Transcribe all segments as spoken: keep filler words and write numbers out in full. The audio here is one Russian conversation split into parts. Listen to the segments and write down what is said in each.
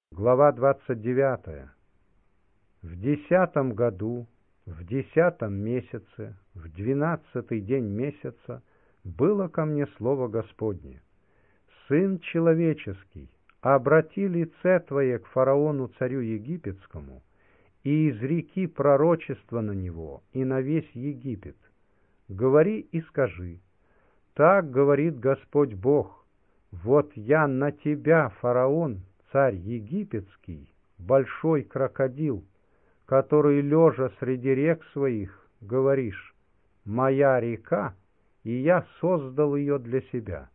Глава двадцать девятая. В десятом году, в десятом месяце, в двенадцатый день месяца было ко мне слово Господне: «Сын человеческий, обрати лице твое к фараону царю египетскому, и изреки пророчество на него и на весь Египет. Говори и скажи: так говорит Господь Бог: вот я на тебя, фараон, царь египетский, большой крокодил, который, лежа среди рек своих, говоришь: моя река, и я создал ее для себя.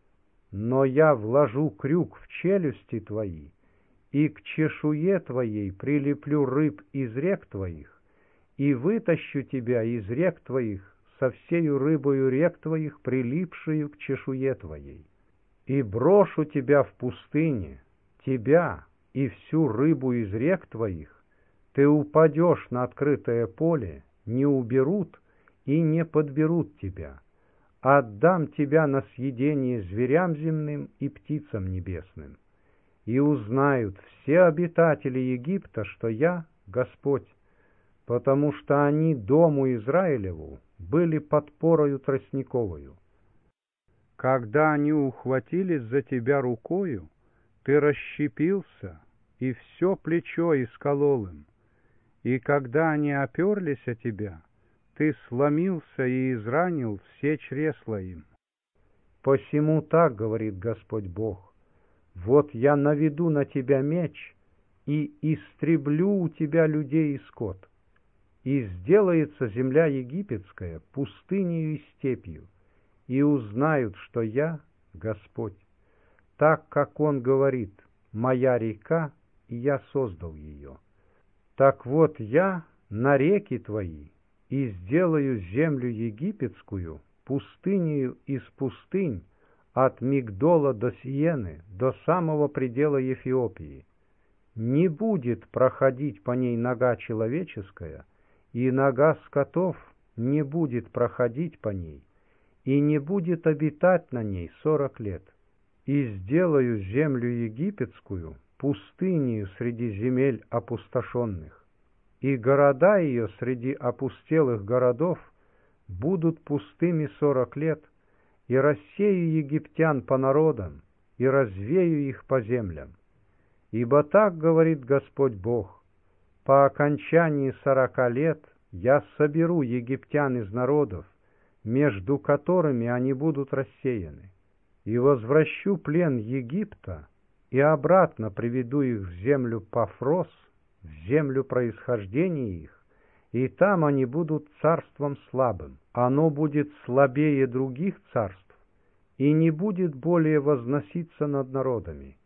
Но я вложу крюк в челюсти твои, и к чешуе твоей прилеплю рыб из рек твоих, и вытащу тебя из рек твоих со всею рыбою рек твоих, прилипшую к чешуе твоей, и брошу тебя в пустыне, тебя и всю рыбу из рек твоих. Ты упадешь на открытое поле, не уберут и не подберут тебя. Отдам тебя на съедение зверям земным и птицам небесным. И узнают все обитатели Египта, что я Господь, потому что они дому Израилеву были подпорою тростниковою. Когда они ухватились за тебя рукою, ты расщепился, и все плечо исколол им. И когда они оперлись о тебя, ты сломился и изранил все чресла им. Посему так говорит Господь Бог: вот я наведу на тебя меч, и истреблю у тебя людей и скот, и сделается земля египетская пустынею и степью, и узнают, что я Господь. Так, как он говорит: моя река, и я создал ее. Так вот я на реки твои и сделаю землю египетскую пустынею из пустынь, от Мигдола до Сиены, до самого предела Эфиопии. Не будет проходить по ней нога человеческая, и нога скотов не будет проходить по ней, и не будет обитать на ней сорок лет. И сделаю землю египетскую пустынею среди земель опустошенных, и города ее среди опустелых городов будут пустыми сорок лет, и рассею египтян по народам, и развею их по землям. Ибо так говорит Господь Бог: по окончании сорока лет я соберу египтян из народов, между которыми они будут рассеяны, и возвращу плен Египта, и обратно приведу их в землю Пафрос, в землю происхождения их, и там они будут царством слабым. Оно будет слабее других царств, и не будет более возноситься над народами.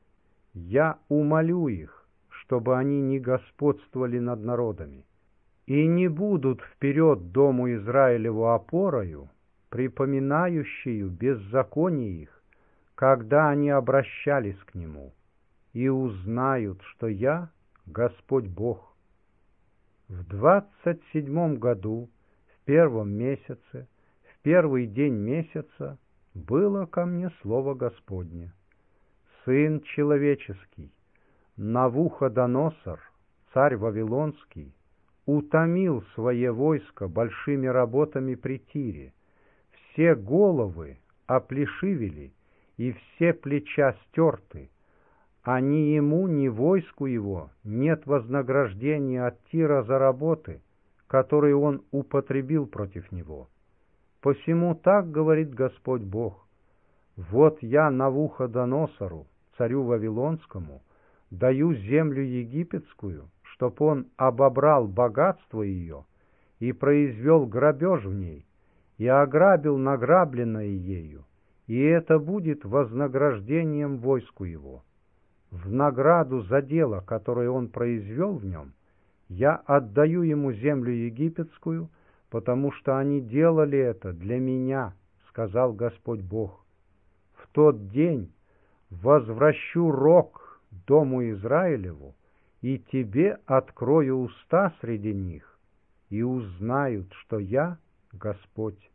Я умолю их, чтобы они не господствовали над народами, и не будут вперед дому Израилеву опорою, припоминающую беззаконие их, когда они обращались к нему, и узнают, что я Господь Бог. В двадцать седьмом году, в первом месяце, в первый день месяца, было ко мне слово Господне: Сын человеческий, Навуходоносор, царь Вавилонский, утомил свое войско большими работами при Тире. Все головы оплешивели, и все плеча стерты, а ни ему, ни войску его нет вознаграждения от Тира за работы, которые он употребил против него. Посему так говорит Господь Бог: вот я Навуходоносору, царю Вавилонскому, даю землю египетскую, чтоб он обобрал богатство ее и произвел грабеж в ней, и ограбил награбленное ею, и это будет вознаграждением войску его. В награду за дело, которое он произвел в нем, я отдаю ему землю египетскую, потому что они делали это для меня, сказал Господь Бог. В тот день возвращу рог дому Израилеву, и тебе открою уста среди них, и узнают, что я Господь.